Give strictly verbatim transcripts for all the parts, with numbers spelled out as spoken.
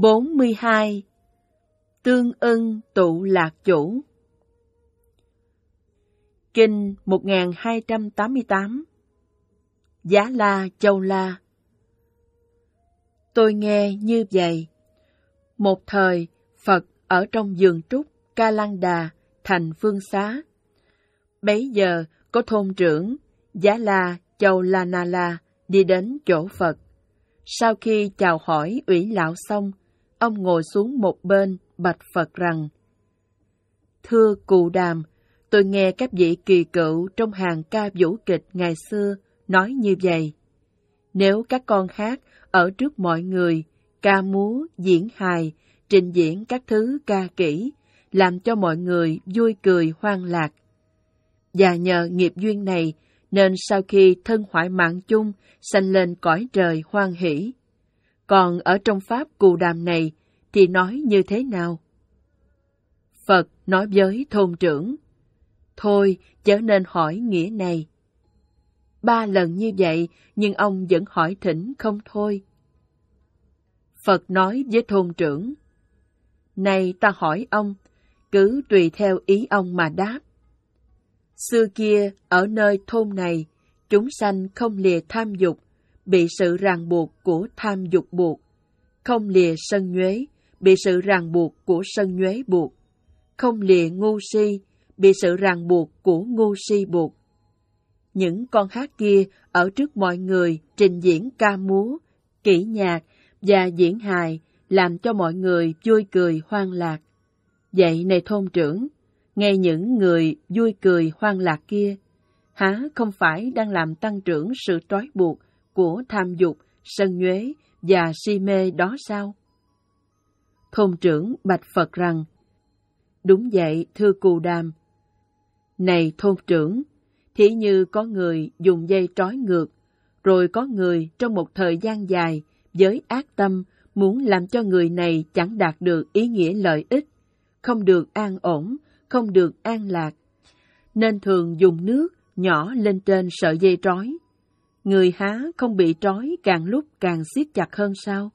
bốn mươi hai. Tương ưng tụ lạc chủ. Kinh một nghìn hai trăm tám mươi tám. Giá La Châu La. Tôi nghe như vậy. Một thời, Phật ở trong vườn trúc Ca Lăng Đà, thành Phương Xá. Bấy giờ, có thôn trưởng Giá La Châu La Na La đi đến chỗ Phật. Sau khi chào hỏi ủy lão xong, ông ngồi xuống một bên bạch Phật rằng: Thưa Cù Đàm, tôi nghe các vị kỳ cựu trong hàng ca vũ kịch ngày xưa nói như vậy. Nếu các con hát ở trước mọi người, ca múa, diễn hài, trình diễn các thứ ca kỹ, làm cho mọi người vui cười hoan lạc. Và nhờ nghiệp duyên này, nên sau khi thân hoại mạng chung, sanh lên cõi trời hoan hỷ. Còn ở trong pháp Cù Đàm này, thì nói như thế nào? Phật nói với thôn trưởng: Thôi, chớ nên hỏi nghĩa này. Ba lần như vậy, nhưng ông vẫn hỏi thỉnh không thôi. Phật nói với thôn trưởng: Này ta hỏi ông, cứ tùy theo ý ông mà đáp. Xưa kia, ở nơi thôn này, chúng sanh không lìa tham dục, bị sự ràng buộc của tham dục buộc, không lìa sân nhuế, bị sự ràng buộc của sân nhuế buộc, không lìa ngu si, bị sự ràng buộc của ngu si buộc. Những con hát kia ở trước mọi người trình diễn ca múa, kỹ nhạc và diễn hài, làm cho mọi người vui cười hoan lạc. Vậy này thôn trưởng, nghe những người vui cười hoan lạc kia, há không phải đang làm tăng trưởng sự trói buộc của tham dục, sân nhuế và si mê đó sao? Thôn trưởng bạch Phật rằng: Đúng vậy, thưa Cù Đàm. Này thôn trưởng, thí như có người dùng dây trói ngược, rồi có người trong một thời gian dài với ác tâm muốn làm cho người này chẳng đạt được ý nghĩa lợi ích, không được an ổn, không được an lạc, nên thường dùng nước nhỏ lên trên sợi dây trói. Người há không bị trói càng lúc càng siết chặt hơn sao?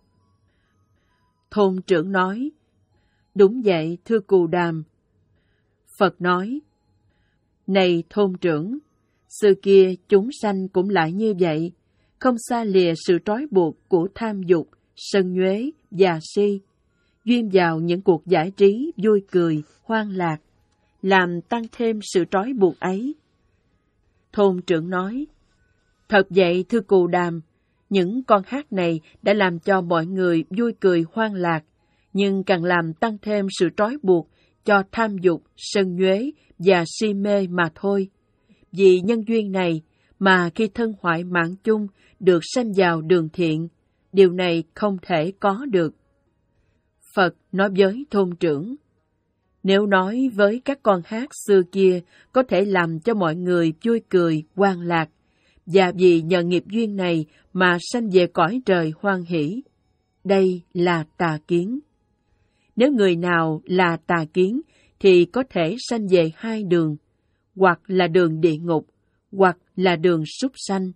Thôn trưởng nói: Đúng vậy, thưa Cù Đàm. Phật nói: Này thôn trưởng, xưa kia chúng sanh cũng lại như vậy, không xa lìa sự trói buộc của tham dục, sân nhuế và si, duyên vào những cuộc giải trí vui cười, hoan lạc, làm tăng thêm sự trói buộc ấy. Thôn trưởng nói: Thật vậy, thưa Cù Đàm, những con hát này đã làm cho mọi người vui cười hoan lạc, nhưng càng làm tăng thêm sự trói buộc cho tham dục, sân nhuế và si mê mà thôi. Vì nhân duyên này mà khi thân hoại mạng chung được sanh vào đường thiện, điều này không thể có được. Phật nói với thôn trưởng: Nếu nói với các con hát xưa kia có thể làm cho mọi người vui cười, hoan lạc, và vì nhờ nghiệp duyên này mà sanh về cõi trời hoan hỷ, đây là tà kiến. Nếu người nào là tà kiến thì có thể sanh về hai đường, hoặc là đường địa ngục, hoặc là đường súc sanh.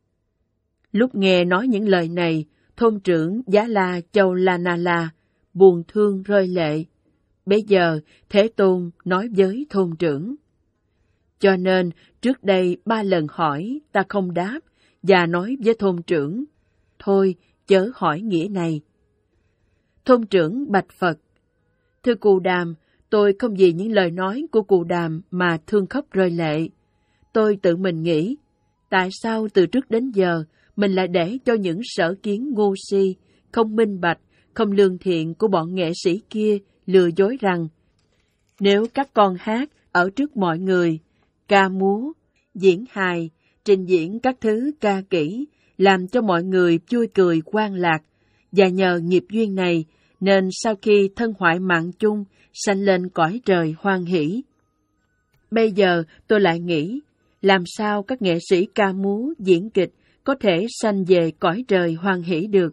Lúc nghe nói những lời này, thôn trưởng Giá La Châu La Na La buồn thương rơi lệ. Bây giờ Thế Tôn nói với thôn trưởng: Cho nên trước đây ba lần hỏi ta không đáp, và nói với thôn trưởng: Thôi chớ hỏi nghĩa này. Thôn trưởng bạch Phật: Thưa Cù Đàm, tôi không vì những lời nói của Cù Đàm mà thương khóc rơi lệ. Tôi tự mình nghĩ, tại sao từ trước đến giờ mình lại để cho những sở kiến ngu si, không minh bạch, không lương thiện của bọn nghệ sĩ kia lừa dối rằng nếu các con hát ở trước mọi người, ca múa, diễn hài, trình diễn các thứ ca kỹ, làm cho mọi người vui cười hoan lạc, và nhờ nghiệp duyên này nên sau khi thân hoại mạng chung sanh lên cõi trời hoan hỷ. Bây giờ tôi lại nghĩ, làm sao các nghệ sĩ ca múa, diễn kịch có thể sanh về cõi trời hoan hỷ được?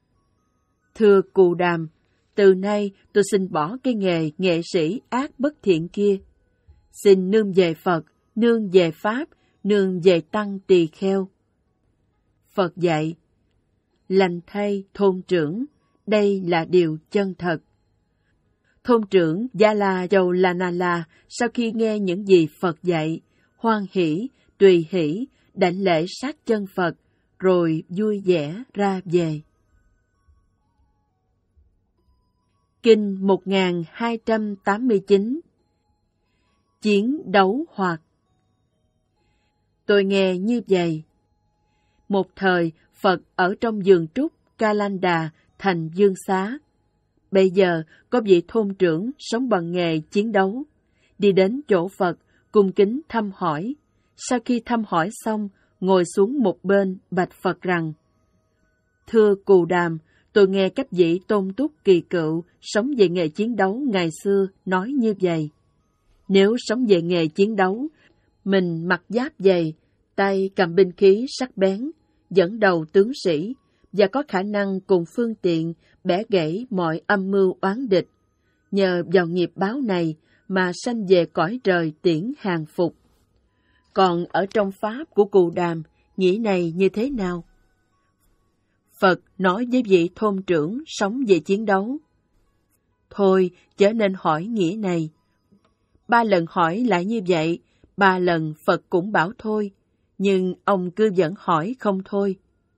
Thưa Cù Đàm, từ nay tôi xin bỏ cái nghề nghệ sĩ ác bất thiện kia. Xin nương về Phật, nương về Pháp, nương về Tăng Tỳ Kheo. Phật dạy: Lành thay thôn trưởng, đây là điều chân thật. Thôn trưởng Yala Yaulanala sau khi nghe những gì Phật dạy, hoan hỷ, tùy hỷ, đảnh lễ sát chân Phật, rồi vui vẻ ra về. Kinh một nghìn hai trăm tám mươi chín. Chiến đấu hoặc. Tôi nghe như vậy. Một thời, Phật ở trong vườn trúc Kalanda, thành Dương Xá. Bây giờ, có vị thôn trưởng sống bằng nghề chiến đấu, đi đến chỗ Phật, cung kính thăm hỏi. Sau khi thăm hỏi xong, ngồi xuống một bên bạch Phật rằng: Thưa Cù Đàm, tôi nghe các vị tôn túc kỳ cựu sống về nghề chiến đấu ngày xưa nói như vậy. Nếu sống về nghề chiến đấu, mình mặc giáp dày, tay cầm binh khí sắc bén, dẫn đầu tướng sĩ, và có khả năng cùng phương tiện bẻ gãy mọi âm mưu oán địch. Nhờ vào nghiệp báo này mà sanh về cõi trời tiễn hàng phục. Còn ở trong Pháp của Cù Đàm, nghĩa này như thế nào? Phật nói với vị thôn trưởng sống về chiến đấu: Thôi, chớ nên hỏi nghĩa này. Ba lần hỏi lại như vậy, ba lần Phật cũng bảo thôi, nhưng ông cứ vẫn hỏi không thôi.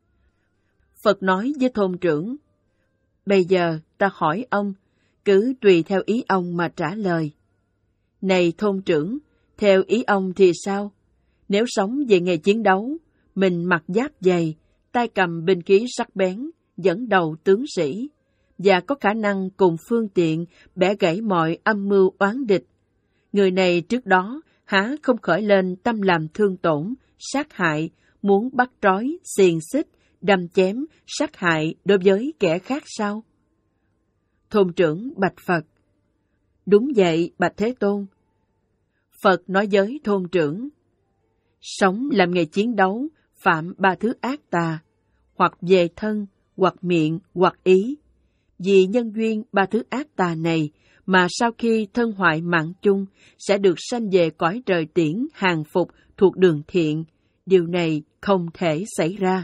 Phật nói với thôn trưởng: Bây giờ ta hỏi ông, cứ tùy theo ý ông mà trả lời. Này thôn trưởng, theo ý ông thì sao? Nếu sống về nghề chiến đấu, mình mặc giáp dày, tay cầm binh khí sắc bén, dẫn đầu tướng sĩ, và có khả năng cùng phương tiện bẻ gãy mọi âm mưu oán địch, người này trước đó há không khởi lên tâm làm thương tổn, sát hại, muốn bắt trói, xiềng xích, đâm chém, sát hại đối với kẻ khác sao? Thôn trưởng bạch Phật: Đúng vậy, bạch Thế Tôn. Phật nói với thôn trưởng: Sống làm nghề chiến đấu, phạm ba thứ ác tà, hoặc về thân, hoặc miệng, hoặc ý. Vì nhân duyên ba thứ ác tà này, mà sau khi thân hoại mạng chung, sẽ được sanh về cõi trời tiễn hàng phục thuộc đường thiện. Điều này không thể xảy ra.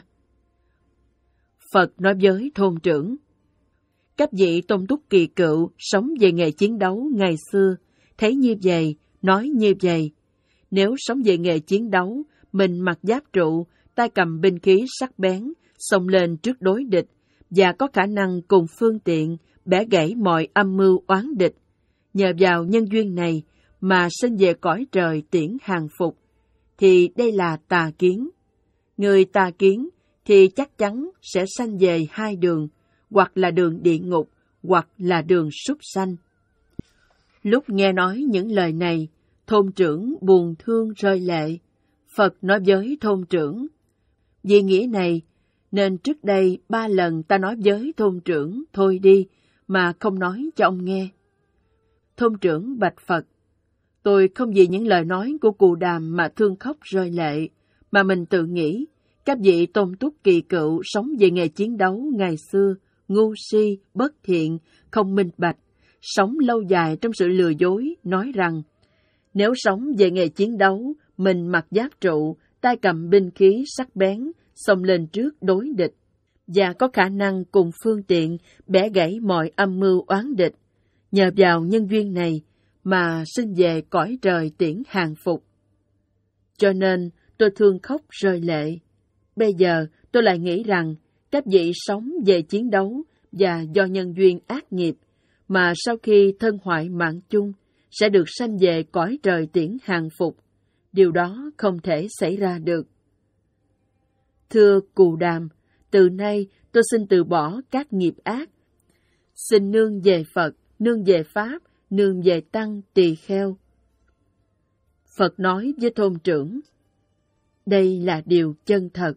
Phật nói với thôn trưởng: Các vị tôn túc kỳ cựu sống về nghề chiến đấu ngày xưa, thấy như vậy, nói như vậy. Nếu sống về nghề chiến đấu, mình mặc giáp trụ, tay cầm binh khí sắc bén, xông lên trước đối địch, và có khả năng cùng phương tiện bẻ gãy mọi âm mưu oán địch. Nhờ vào nhân duyên này mà sinh về cõi trời tiễn hàng phục, thì đây là tà kiến. Người tà kiến thì chắc chắn sẽ sanh về hai đường, hoặc là đường địa ngục, hoặc là đường súc sanh. Lúc nghe nói những lời này, thôn trưởng buồn thương rơi lệ. Phật nói với thôn trưởng: Vì nghĩa này, nên trước đây ba lần ta nói với thôn trưởng thôi đi, mà không nói cho ông nghe. Thôn trưởng bạch Phật: Tôi không vì những lời nói của Cù Đàm mà thương khóc rơi lệ, mà mình tự nghĩ, các vị tôn túc kỳ cựu sống về nghề chiến đấu ngày xưa, ngu si, bất thiện, không minh bạch, sống lâu dài trong sự lừa dối, nói rằng, nếu sống về nghề chiến đấu, mình mặc giáp trụ, tay cầm binh khí sắc bén, xông lên trước đối địch, và có khả năng cùng phương tiện bẻ gãy mọi âm mưu oán địch. Nhờ vào nhân duyên này mà sinh về cõi trời tiễn hàng phục. Cho nên tôi thương khóc rơi lệ. Bây giờ tôi lại nghĩ rằng các vị sống về chiến đấu và do nhân duyên ác nghiệp mà sau khi thân hoại mạng chung sẽ được sanh về cõi trời tiễn hàng phục. Điều đó không thể xảy ra được. Thưa Cù Đàm, từ nay tôi xin từ bỏ các nghiệp ác. Xin nương về Phật, nương về Pháp, nương về Tăng tỳ kheo. Phật nói với thôn trưởng: Đây là điều chân thật.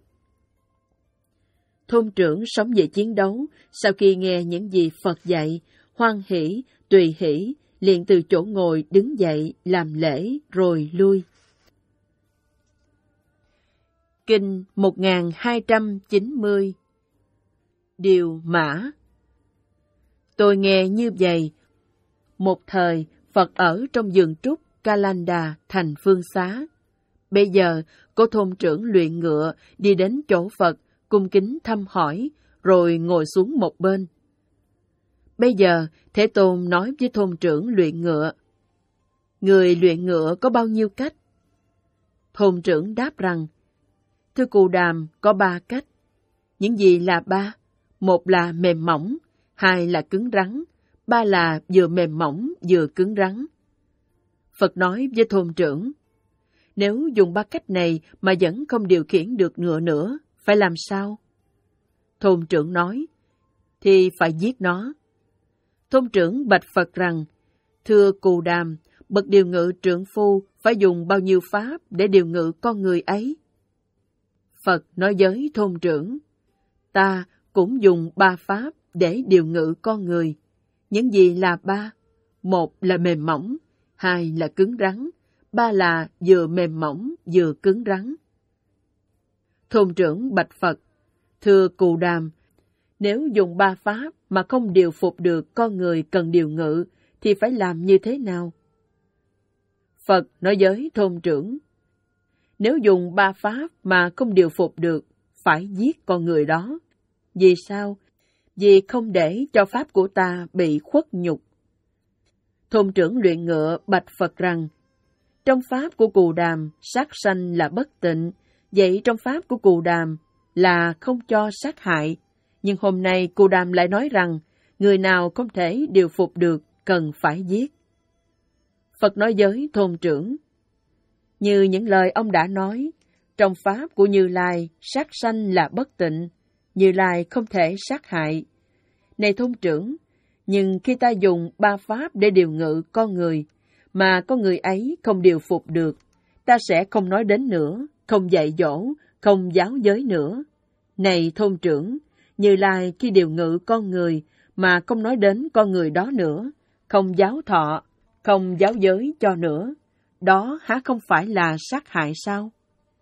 Thôn trưởng sống về chiến đấu, sau khi nghe những gì Phật dạy, hoan hỷ, tùy hỷ, liền từ chỗ ngồi đứng dậy làm lễ rồi lui. Kinh một nghìn hai trăm chín mươi. Điều Mã. Tôi nghe như vậy. Một thời, Phật ở trong vườn trúc Kalanda, thành Phương Xá. Bây giờ, có thôn trưởng luyện ngựa đi đến chỗ Phật, cung kính thăm hỏi, rồi ngồi xuống một bên. Bây giờ, Thế Tôn nói với thôn trưởng luyện ngựa. Người luyện ngựa có bao nhiêu cách? Thôn trưởng đáp rằng, thưa Cù Đàm, có ba cách. Những gì là ba? Một là mềm mỏng, hai là cứng rắn, ba là vừa mềm mỏng vừa cứng rắn. Phật nói với thôn trưởng, nếu dùng ba cách này mà vẫn không điều khiển được ngựa nữa, phải làm sao? Thôn trưởng nói, thì phải giết nó. Thôn trưởng bạch Phật rằng, thưa Cù Đàm, bậc điều ngự trượng phu phải dùng bao nhiêu pháp để điều ngự con người ấy? Phật nói với thôn trưởng, ta cũng dùng ba pháp để điều ngự con người. Những gì là ba? Một là mềm mỏng, hai là cứng rắn, ba là vừa mềm mỏng vừa cứng rắn. Thôn trưởng bạch Phật, thưa Cù Đàm, nếu dùng ba pháp mà không điều phục được con người cần điều ngự, thì phải làm như thế nào? Phật nói với thôn trưởng, nếu dùng ba pháp mà không điều phục được, phải giết con người đó. Vì sao? Vì không để cho pháp của ta bị khuất nhục. Thôn trưởng luyện ngựa bạch Phật rằng, trong pháp của Cù Đàm, sát sanh là bất tịnh, vậy trong pháp của Cù Đàm là không cho sát hại. Nhưng hôm nay Cù Đàm lại nói rằng, người nào không thể điều phục được, cần phải giết. Phật nói với thôn trưởng, như những lời ông đã nói, trong pháp của Như Lai, sát sanh là bất tịnh, Như Lai không thể sát hại. Này thôn trưởng, nhưng khi ta dùng ba pháp để điều ngự con người, mà con người ấy không điều phục được, ta sẽ không nói đến nữa, không dạy dỗ, không giáo giới nữa. Này thôn trưởng, Như Lai khi điều ngự con người, mà không nói đến con người đó nữa, không giáo thọ, không giáo giới cho nữa, đó há không phải là sát hại sao?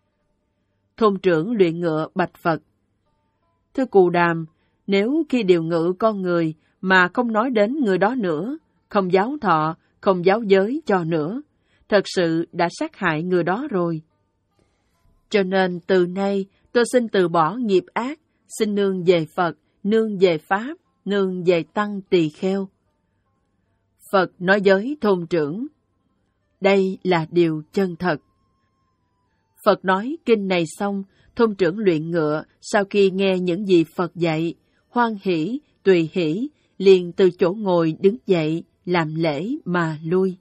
Thôn trưởng luyện ngựa bạch Phật, thưa Cù Đàm, nếu khi điều ngự con người mà không nói đến người đó nữa, không giáo thọ, không giáo giới cho nữa, thật sự đã sát hại người đó rồi. Cho nên từ nay tôi xin từ bỏ nghiệp ác, xin nương về Phật, nương về Pháp, nương về Tăng Tỳ Kheo. Phật nói với thôn trưởng, đây là điều chân thật. Phật nói kinh này xong, thôn trưởng luyện ngựa sau khi nghe những gì Phật dạy, hoan hỷ, tùy hỷ, liền từ chỗ ngồi đứng dậy, làm lễ mà lui.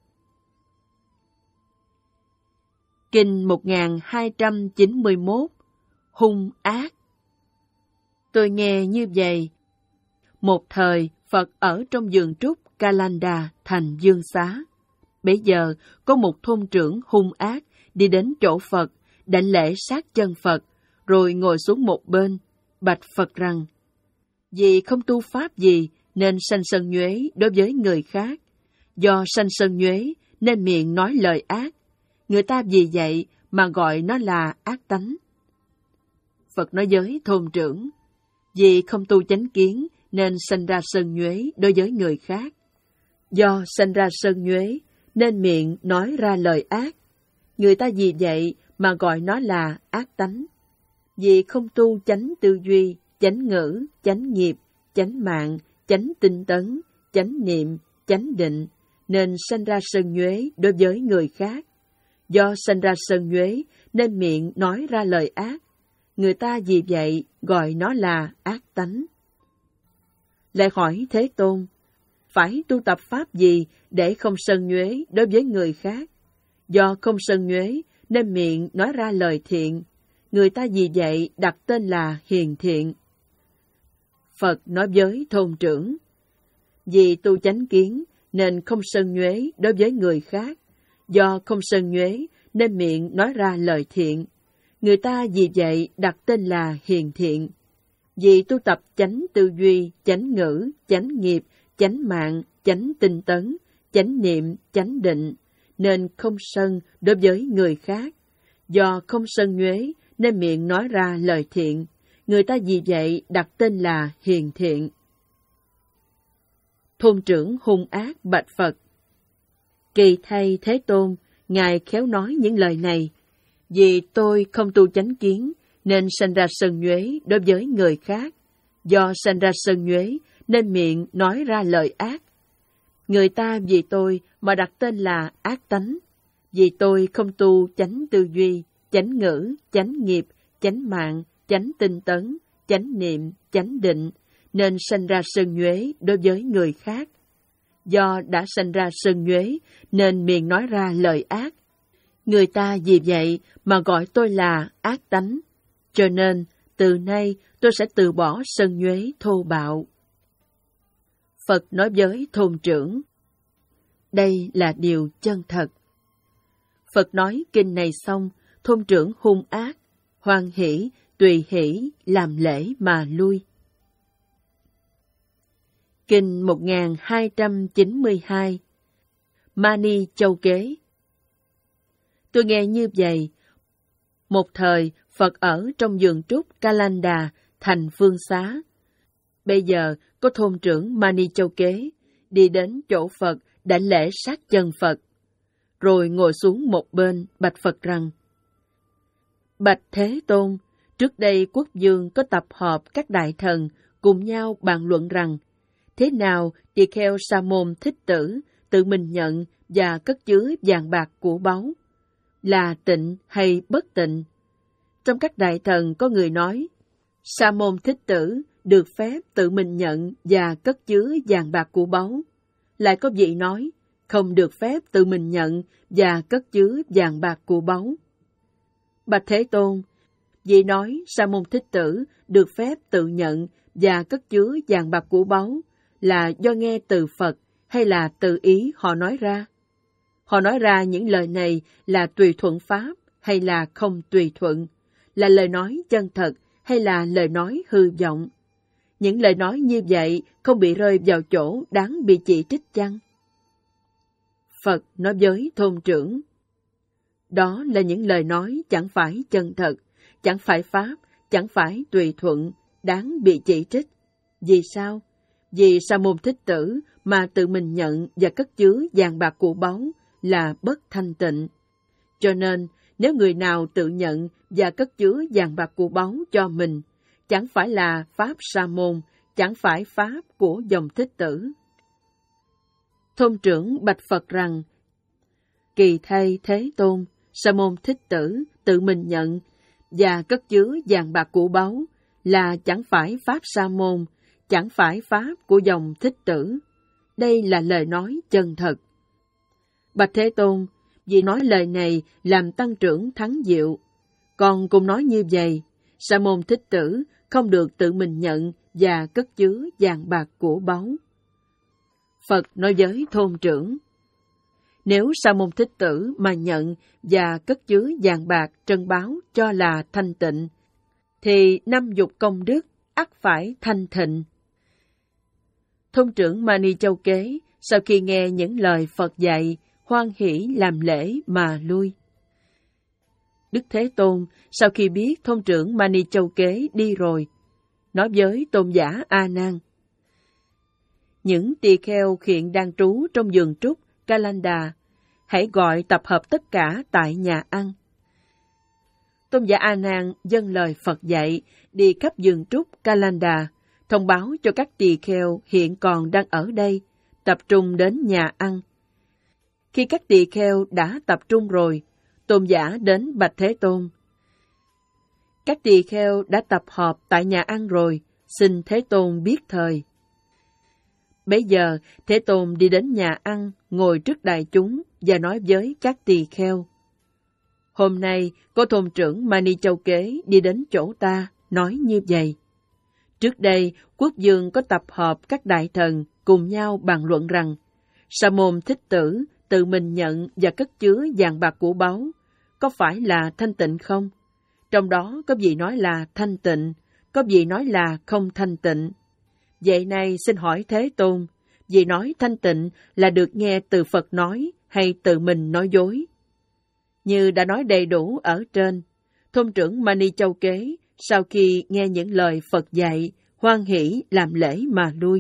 Kinh một nghìn hai trăm chín mươi mốt, hung ác. Tôi nghe như vậy. Một thời, Phật ở trong vườn trúc Kalanda thành Dương Xá. Bấy giờ, có một thôn trưởng hung ác đi đến chỗ Phật, đảnh lễ sát chân Phật, rồi ngồi xuống một bên, bạch Phật rằng, vì không tu pháp gì nên sanh sân nhuế đối với người khác. Do sanh sân nhuế nên miệng nói lời ác. Người ta vì vậy mà gọi nó là ác tánh. Phật nói với thôn trưởng, vì không tu chánh kiến nên sanh ra sân nhuế đối với người khác. Do sanh ra sân nhuế nên miệng nói ra lời ác. Người ta vì vậy mà gọi nó là ác tánh. Vì không tu chánh tư duy, chánh ngữ, chánh nghiệp, chánh mạng, chánh tinh tấn, chánh niệm, chánh định, nên sanh ra sân nhuế đối với người khác. Do sanh ra sân nhuế nên miệng nói ra lời ác. Người ta vì vậy gọi nó là ác tánh. Lại hỏi Thế Tôn, phải tu tập pháp gì để không sân nhuế đối với người khác? Do không sân nhuế nên miệng nói ra lời thiện. Người ta vì vậy đặt tên là hiền thiện. Phật nói với thôn trưởng, vì tu chánh kiến nên không sân nhuế đối với người khác. Do không sân nhuế nên miệng nói ra lời thiện. Người ta vì vậy đặt tên là hiền thiện. Vì tu tập chánh tư duy, chánh ngữ, chánh nghiệp, chánh mạng, chánh tinh tấn, chánh niệm, chánh định, nên không sân đối với người khác. Do không sân nhuế nên miệng nói ra lời thiện. Người ta vì vậy đặt tên là hiền thiện. Thôn trưởng hung ác bạch Phật, kỳ thay Thế Tôn, Ngài khéo nói những lời này. Vì tôi không tu chánh kiến nên sanh ra sân nhuế đối với người khác. Do sanh ra sân nhuế nên miệng nói ra lời ác. Người ta vì tôi mà đặt tên là ác tánh, vì tôi không tu chánh tư duy, chánh ngữ, chánh nghiệp, chánh mạng, chánh tinh tấn, chánh niệm, chánh định, nên sanh ra sân nhuế đối với người khác. Do đã sanh ra sân nhuế nên miệng nói ra lời ác. Người ta vì vậy mà gọi tôi là ác tánh. Cho nên, từ nay tôi sẽ từ bỏ sân nhuế thô bạo. Phật nói với thôn trưởng, đây là điều chân thật. Phật nói kinh này xong, thôn trưởng hung ác, hoan hỷ, tùy hỷ, làm lễ mà lui. Kinh một nghìn hai trăm chín mươi hai. Mani Châu Kế. Tôi nghe như vậy. Một thời, Phật ở trong vườn trúc Kalanda, thành Phương Xá. Bây giờ, có thôn trưởng Mani Châu Kế đi đến chỗ Phật đã lễ sát chân Phật, rồi ngồi xuống một bên bạch Phật rằng: Bạch Thế Tôn, trước đây quốc vương có tập họp các đại thần cùng nhau bàn luận rằng thế nào tỳ kheo Sa môn Thích Tử tự mình nhận và cất chứa vàng bạc của báu, là tịnh hay bất tịnh. Trong các đại thần có người nói Sa môn Thích Tử được phép tự mình nhận và cất chứa vàng bạc của báu. Lại có vị nói không được phép tự mình nhận và cất chứa vàng bạc của báu. Bạch Thế Tôn, vị nói Sa môn Thích Tử được phép tự nhận và cất chứa vàng bạc của báu là do nghe từ Phật hay là từ ý họ nói ra? Họ nói ra những lời này là tùy thuận pháp hay là không tùy thuận, là lời nói chân thật hay là lời nói hư vọng? Những lời nói như vậy không bị rơi vào chỗ đáng bị chỉ trích chăng? Phật nói với thôn trưởng, đó là những lời nói chẳng phải chân thật, chẳng phải pháp, chẳng phải tùy thuận, đáng bị chỉ trích. Vì sao? Vì Sa môn Thích Tử mà tự mình nhận và cất chứa vàng bạc của báu là bất thanh tịnh. Cho nên, nếu người nào tự nhận và cất chứa vàng bạc của báu cho mình, chẳng phải là pháp Sa môn, chẳng phải pháp của dòng Thích Tử. Thôn trưởng bạch Phật rằng, kỳ thay Thế Tôn, Sa môn Thích Tử tự mình nhận và cất chứa vàng bạc của báu là chẳng phải pháp Sa môn, chẳng phải pháp của dòng Thích Tử. Đây là lời nói chân thật. Bạch Thế Tôn, vì nói lời này làm tăng trưởng thắng diệu. Còn cũng nói như vậy, Sa môn Thích Tử không được tự mình nhận và cất chứa vàng bạc của báu. Phật nói với thôn trưởng, nếu Sa môn Thích Tử mà nhận và cất chứa vàng bạc trân báu cho là thanh tịnh, thì năm dục công đức ắt phải thanh thịnh. Thôn trưởng Mani Châu Kế sau khi nghe những lời Phật dạy, hoan hỷ làm lễ mà lui. Đức Thế Tôn sau khi biết thôn trưởng Mani Châu Kế đi rồi, nói với tôn giả A Nan, những tỳ kheo hiện đang trú trong vườn trúc Kalanda, hãy gọi tập hợp tất cả tại nhà ăn. Tôn giả A Nan dâng lời Phật dạy, đi khắp vườn trúc Kalanda, thông báo cho các tỳ kheo hiện còn đang ở đây, tập trung đến nhà ăn. Khi các tỳ kheo đã tập trung rồi, tôn giả đến bạch Thế Tôn. Các tỳ kheo đã tập họp tại nhà ăn rồi, xin Thế Tôn biết thời. Bấy giờ, Thế Tôn đi đến nhà ăn, ngồi trước đại chúng và nói với các tỳ kheo. Hôm nay, có thôn trưởng Mani Châu Kế đi đến chỗ ta, nói như vậy. Trước đây, quốc vương có tập họp các đại thần cùng nhau bàn luận rằng, Sa môn Thích Tử tự mình nhận và cất chứa vàng bạc của báu, có phải là thanh tịnh không? Trong đó có vị nói là thanh tịnh, có vị nói là không thanh tịnh. Vậy nay xin hỏi Thế Tôn, vị nói thanh tịnh là được nghe từ Phật nói hay tự mình nói dối? Như đã nói đầy đủ ở trên, thôn trưởng Mani Châu Kế sau khi nghe những lời Phật dạy, hoan hỷ làm lễ mà lui.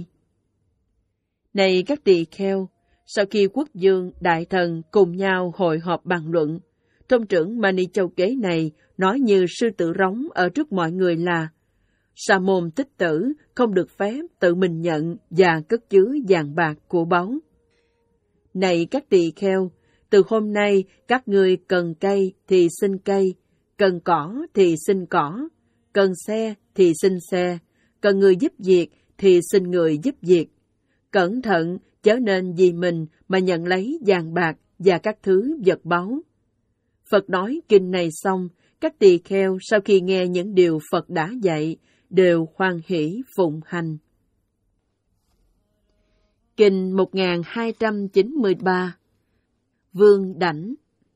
Này các tỳ kheo, sau khi quốc vương, đại thần cùng nhau hội họp bàn luận, thôn trưởng Mani Châu Kế này nói như sư tử rống ở trước mọi người là, Sa môn Tích Tử không được phép tự mình nhận và cất chứa vàng bạc của báu. Này các tỳ kheo, từ hôm nay các ngươi cần cây thì xin cây, cần cỏ thì xin cỏ, cần xe thì xin xe, cần người giúp việc thì xin người giúp việc. Cẩn thận, chớ nên vì mình mà nhận lấy vàng bạc và các thứ vật báu. Phật nói kinh này xong, các tỳ kheo sau khi nghe những điều Phật đã dạy, đều hoan hỷ phụng hành. Kinh một nghìn hai trăm chín mươi ba. Vương Đảnh.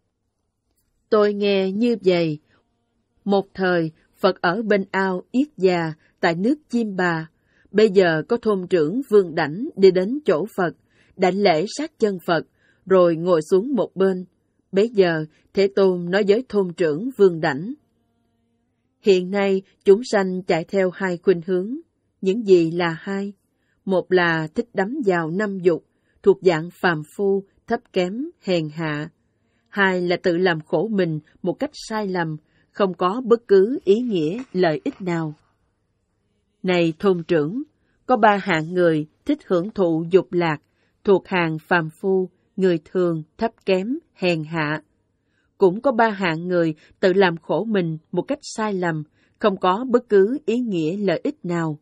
Tôi nghe như vậy. Một thời, Phật ở bên ao Yết Già, tại nước Chiêm Bà. Bây giờ có thôn trưởng Vương Đảnh đi đến chỗ Phật, đảnh lễ sát chân Phật, rồi ngồi xuống một bên. Bấy giờ, Thế Tôn nói với thôn trưởng Vương Đảnh: Hiện nay, chúng sanh chạy theo hai khuynh hướng. Những gì là hai? Một là thích đắm vào năm dục, thuộc dạng phàm phu, thấp kém, hèn hạ. Hai là tự làm khổ mình một cách sai lầm, không có bất cứ ý nghĩa, lợi ích nào. Này thôn trưởng, có ba hạng người thích hưởng thụ dục lạc, thuộc hàng phàm phu, người thường, thấp kém, hèn hạ. Cũng có ba hạng người tự làm khổ mình một cách sai lầm, không có bất cứ ý nghĩa lợi ích nào.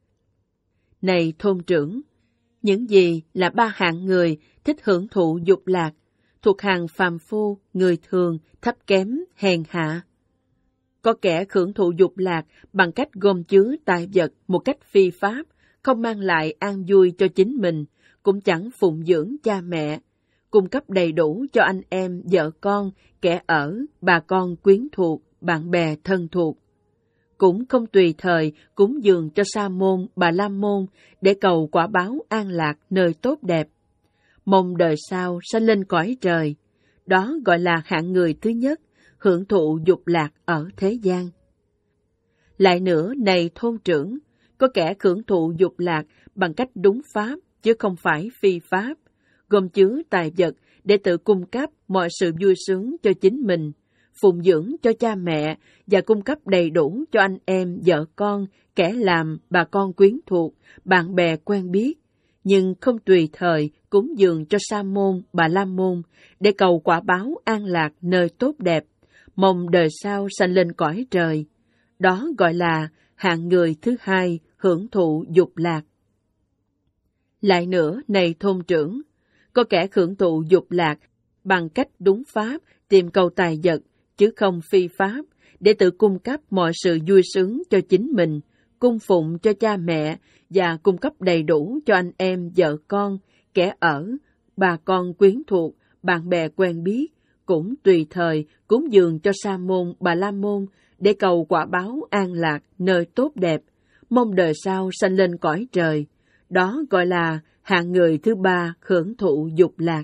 Này thôn trưởng, những gì là ba hạng người thích hưởng thụ dục lạc, thuộc hàng phàm phu, người thường, thấp kém, hèn hạ? Có kẻ hưởng thụ dục lạc bằng cách gom chứa tài vật một cách phi pháp, không mang lại an vui cho chính mình, cũng chẳng phụng dưỡng cha mẹ, cung cấp đầy đủ cho anh em, vợ con, kẻ ở, bà con quyến thuộc, bạn bè thân thuộc. Cũng không tùy thời cúng dường cho Sa môn, Bà La môn để cầu quả báo an lạc nơi tốt đẹp, mong đời sau sanh lên cõi trời. Đó gọi là hạng người thứ nhất, hưởng thụ dục lạc ở thế gian. Lại nữa, này thôn trưởng, có kẻ hưởng thụ dục lạc bằng cách đúng pháp, chứ không phải phi pháp, gồm chứa tài vật để tự cung cấp mọi sự vui sướng cho chính mình, phụng dưỡng cho cha mẹ và cung cấp đầy đủ cho anh em, vợ con, kẻ làm, bà con quyến thuộc, bạn bè quen biết, nhưng không tùy thời cúng dường cho Sa môn, Bà La môn để cầu quả báo an lạc nơi tốt đẹp, mong đời sau sanh lên cõi trời. Đó gọi là hạng người thứ hai, hưởng thụ dục lạc. Lại nữa, này thôn trưởng, có kẻ hưởng thụ dục lạc bằng cách đúng pháp, tìm cầu tài vật, chứ không phi pháp, để tự cung cấp mọi sự vui sướng cho chính mình, cung phụng cho cha mẹ và cung cấp đầy đủ cho anh em, vợ con, kẻ ở, bà con quyến thuộc, bạn bè quen biết, cũng tùy thời cúng dường cho Sa môn, Bà La môn để cầu quả báo an lạc nơi tốt đẹp, mong đời sau sanh lên cõi trời. Đó gọi là hạng người thứ ba, hưởng thụ dục lạc.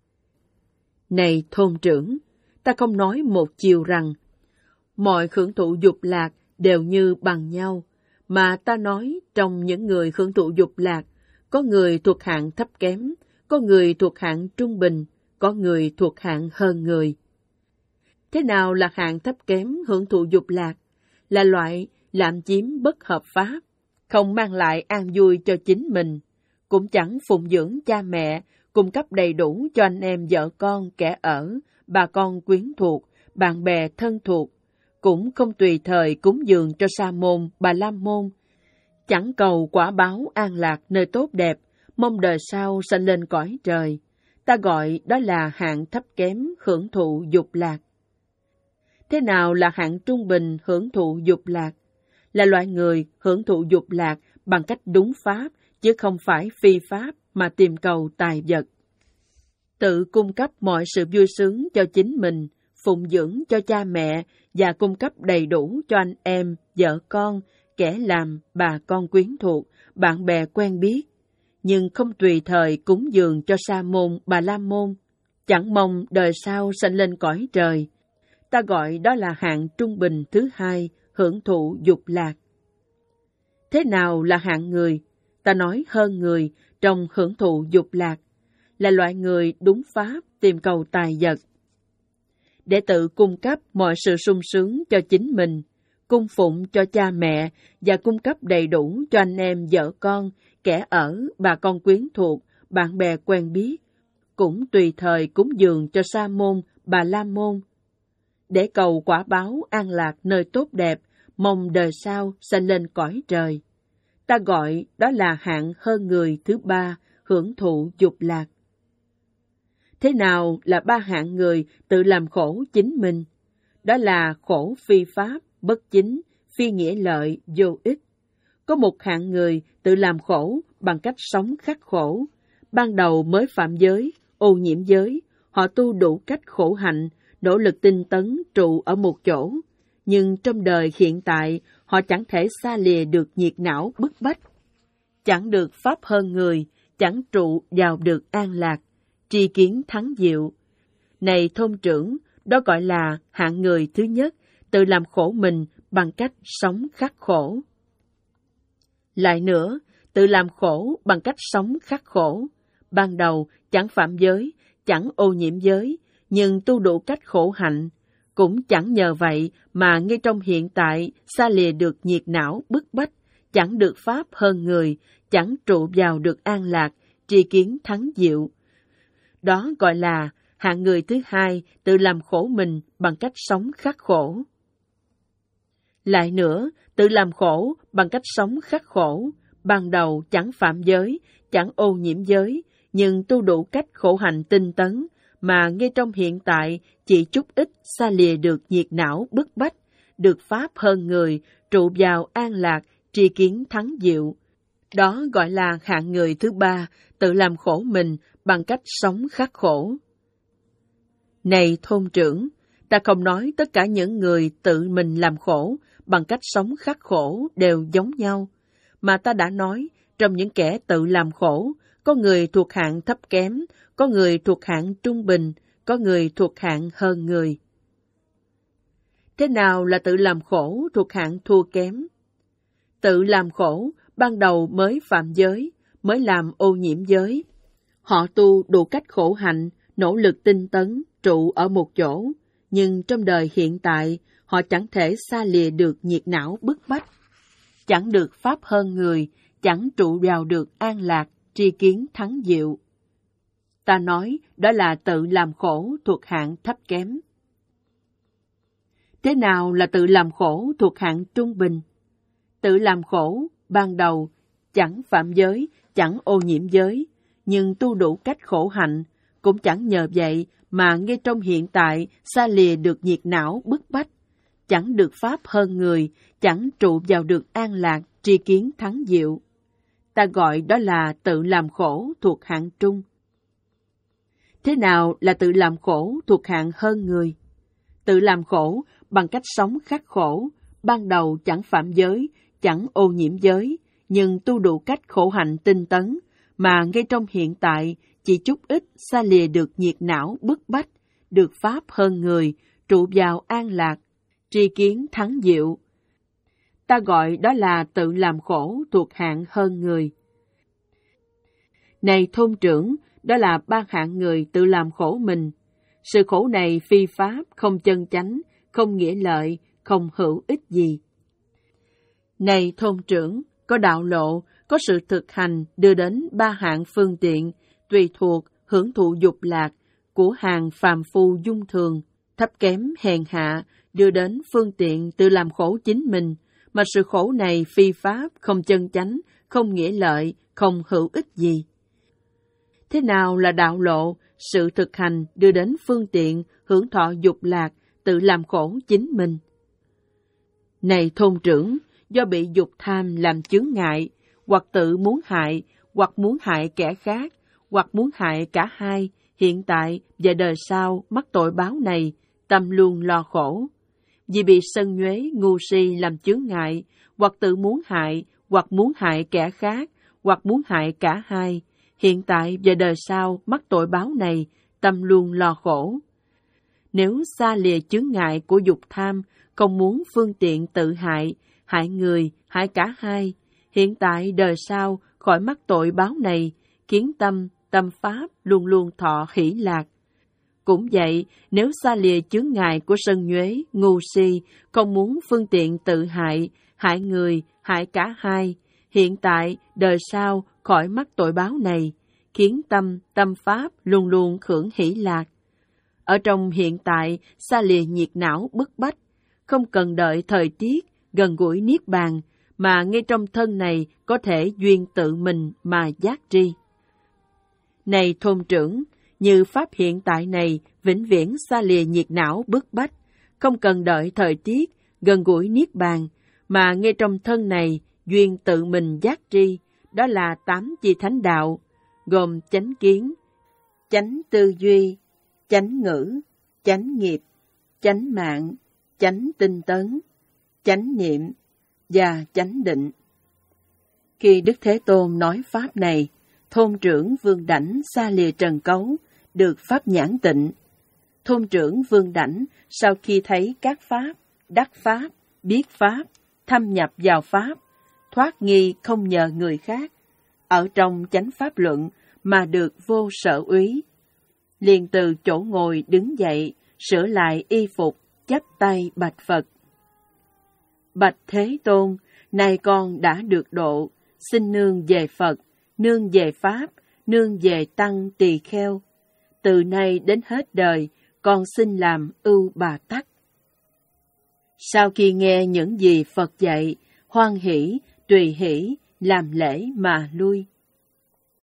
Này thôn trưởng, ta không nói một chiều rằng mọi hưởng thụ dục lạc đều như bằng nhau, mà ta nói trong những người hưởng thụ dục lạc, có người thuộc hạng thấp kém, có người thuộc hạng trung bình, có người thuộc hạng hơn người. Thế nào là hạng thấp kém hưởng thụ dục lạc? Là loại lạm chiếm bất hợp pháp, không mang lại an vui cho chính mình, cũng chẳng phụng dưỡng cha mẹ, cung cấp đầy đủ cho anh em, vợ con, kẻ ở, bà con quyến thuộc, bạn bè thân thuộc, cũng không tùy thời cúng dường cho Sa môn, Bà La môn, chẳng cầu quả báo an lạc nơi tốt đẹp, mong đời sau sanh lên cõi trời. Ta gọi đó là hạng thấp kém hưởng thụ dục lạc. Thế nào là hạng trung bình hưởng thụ dục lạc? Là loại người hưởng thụ dục lạc bằng cách đúng pháp, chứ không phải phi pháp mà tìm cầu tài vật. Tự cung cấp mọi sự vui sướng cho chính mình, phụng dưỡng cho cha mẹ và cung cấp đầy đủ cho anh em, vợ con, kẻ làm, bà con quyến thuộc, bạn bè quen biết, nhưng không tùy thời cúng dường cho Sa môn, Bà La môn, chẳng mong đời sau sanh lên cõi trời. Ta gọi đó là hạng trung bình thứ hai, hưởng thụ dục lạc. Thế nào là hạng người? Ta nói hơn người trong hưởng thụ dục lạc, là loại người đúng pháp tìm cầu tài vật, để tự cung cấp mọi sự sung sướng cho chính mình, cung phụng cho cha mẹ và cung cấp đầy đủ cho anh em vợ con, kẻ ở, bà con quyến thuộc, bạn bè quen biết, cũng tùy thời cúng dường cho Sa môn, Bà La môn, để cầu quả báo an lạc nơi tốt đẹp, mong đời sau sanh lên cõi trời. Ta gọi đó là hạng hơn người thứ ba, hưởng thụ dục lạc. Thế nào là ba hạng người tự làm khổ chính mình? Đó là khổ phi pháp, bất chính, phi nghĩa lợi, vô ích. Có một hạng người tự làm khổ bằng cách sống khắc khổ. Ban đầu mới phạm giới, ô nhiễm giới, họ tu đủ cách khổ hạnh, nỗ lực tinh tấn trụ ở một chỗ. Nhưng trong đời hiện tại, họ chẳng thể xa lìa được nhiệt não bức bách. Chẳng được pháp hơn người, chẳng trụ vào được an lạc, tri kiến thắng diệu. Này thôn trưởng, đó gọi là hạng người thứ nhất, tự làm khổ mình bằng cách sống khắc khổ. Lại nữa, tự làm khổ bằng cách sống khắc khổ. Ban đầu chẳng phạm giới, chẳng ô nhiễm giới, nhưng tu đủ cách khổ hạnh. Cũng chẳng nhờ vậy mà ngay trong hiện tại xa lìa được nhiệt não bức bách, chẳng được pháp hơn người, chẳng trụ vào được an lạc, tri kiến thắng diệu. Đó gọi là hạng người thứ hai tự làm khổ mình bằng cách sống khắc khổ. Lại nữa, tự làm khổ bằng cách sống khắc khổ. Ban đầu chẳng phạm giới, chẳng ô nhiễm giới, nhưng tu đủ cách khổ hạnh tinh tấn, mà ngay trong hiện tại chỉ chút ít xa lìa được nhiệt não bức bách, được pháp hơn người, trụ vào an lạc, tri kiến thắng diệu. Đó gọi là hạng người thứ ba, tự làm khổ mình bằng cách sống khắc khổ. Này thôn trưởng, ta không nói tất cả những người tự mình làm khổ bằng cách sống khắc khổ đều giống nhau, mà ta đã nói trong những kẻ tự làm khổ, có người thuộc hạng thấp kém, có người thuộc hạng trung bình, có người thuộc hạng hơn người. Thế nào là tự làm khổ thuộc hạng thua kém? Tự làm khổ ban đầu mới phạm giới, mới làm ô nhiễm giới. Họ tu đủ cách khổ hạnh, nỗ lực tinh tấn, trụ ở một chỗ, nhưng trong đời hiện tại, họ chẳng thể xa lìa được nhiệt não bức bách, chẳng được pháp hơn người, chẳng trụ vào được an lạc, tri kiến thắng diệu. Ta nói đó là tự làm khổ thuộc hạng thấp kém. Thế nào là tự làm khổ thuộc hạng trung bình? Tự làm khổ ban đầu chẳng phạm giới, chẳng ô nhiễm giới, nhưng tu đủ cách khổ hạnh, cũng chẳng nhờ vậy mà ngay trong hiện tại xa lìa được nhiệt não bức bách, chẳng được pháp hơn người, chẳng trụ vào được an lạc, tri kiến thắng diệu. Ta gọi đó là tự làm khổ thuộc hạng trung. Thế nào là tự làm khổ thuộc hạng hơn người? Tự làm khổ bằng cách sống khắc khổ, ban đầu chẳng phạm giới, chẳng ô nhiễm giới, nhưng tu đủ cách khổ hạnh tinh tấn, mà ngay trong hiện tại chỉ chút ít xa lìa được nhiệt não bức bách, được pháp hơn người, trụ vào an lạc, tri kiến thắng diệu. Ta gọi đó là tự làm khổ thuộc hạng hơn người. Này thôn trưởng, đó là ba hạng người tự làm khổ mình. Sự khổ này phi pháp, không chân chánh, không nghĩa lợi, không hữu ích gì. Này thôn trưởng, có đạo lộ, có sự thực hành đưa đến ba hạng phương tiện, tùy thuộc, hưởng thụ dục lạc, của hàng phàm phu dung thường, thấp kém hèn hạ, đưa đến phương tiện tự làm khổ chính mình, mà sự khổ này phi pháp, không chân chánh, không nghĩa lợi, không hữu ích gì. Thế nào là đạo lộ, sự thực hành đưa đến phương tiện, hưởng thọ dục lạc, tự làm khổ chính mình? Này thôn trưởng, do bị dục tham làm chướng ngại, hoặc tự muốn hại, hoặc muốn hại kẻ khác, hoặc muốn hại cả hai, hiện tại và đời sau mắc tội báo này, tâm luôn lo khổ. Vì bị sân nhuế, ngu si làm chướng ngại, hoặc tự muốn hại, hoặc muốn hại kẻ khác, hoặc muốn hại cả hai, hiện tại và đời sau mắc tội báo này, tâm luôn lo khổ. Nếu xa lìa chướng ngại của dục tham, không muốn phương tiện tự hại, hại người, hại cả hai, hiện tại đời sau khỏi mắc tội báo này, kiến tâm, tâm pháp luôn luôn thọ hỷ lạc. Cũng vậy, nếu xa lìa chướng ngại của sân nhuế, ngu si, không muốn phương tiện tự hại, hại người, hại cả hai, hiện tại, đời sau khỏi mắc tội báo này, khiến tâm, tâm pháp luôn luôn hưởng hỷ lạc. Ở trong hiện tại, xa lìa nhiệt não bức bách, không cần đợi thời tiết, gần gũi niết bàn, mà ngay trong thân này có thể duyên tự mình mà giác tri. Này thôn trưởng, như pháp hiện tại này vĩnh viễn xa lìa nhiệt não bức bách, không cần đợi thời tiết, gần gũi niết bàn, mà ngay trong thân này duyên tự mình giác tri, đó là tám chi thánh đạo, gồm chánh kiến, chánh tư duy, chánh ngữ, chánh nghiệp, chánh mạng, chánh tinh tấn, chánh niệm và chánh định. Khi Đức Thế Tôn nói pháp này, thôn trưởng Vương Đảnh xa lìa trần cấu, được pháp nhãn tịnh. Thôn trưởng Vương Đảnh sau khi thấy các pháp, đắc pháp, biết pháp, thâm nhập vào pháp, thoát nghi không nhờ người khác, ở trong chánh pháp luận mà được vô sở úy. Liền từ chỗ ngồi đứng dậy, sửa lại y phục, chắp tay bạch Phật. Bạch Thế Tôn, nay con đã được độ, xin nương về Phật, nương về Pháp, nương về Tăng Tỳ Kheo. Từ nay đến hết đời, con xin làm ưu bà tắc. Sau khi nghe những gì Phật dạy, hoan hỷ, tùy hỷ, làm lễ mà lui.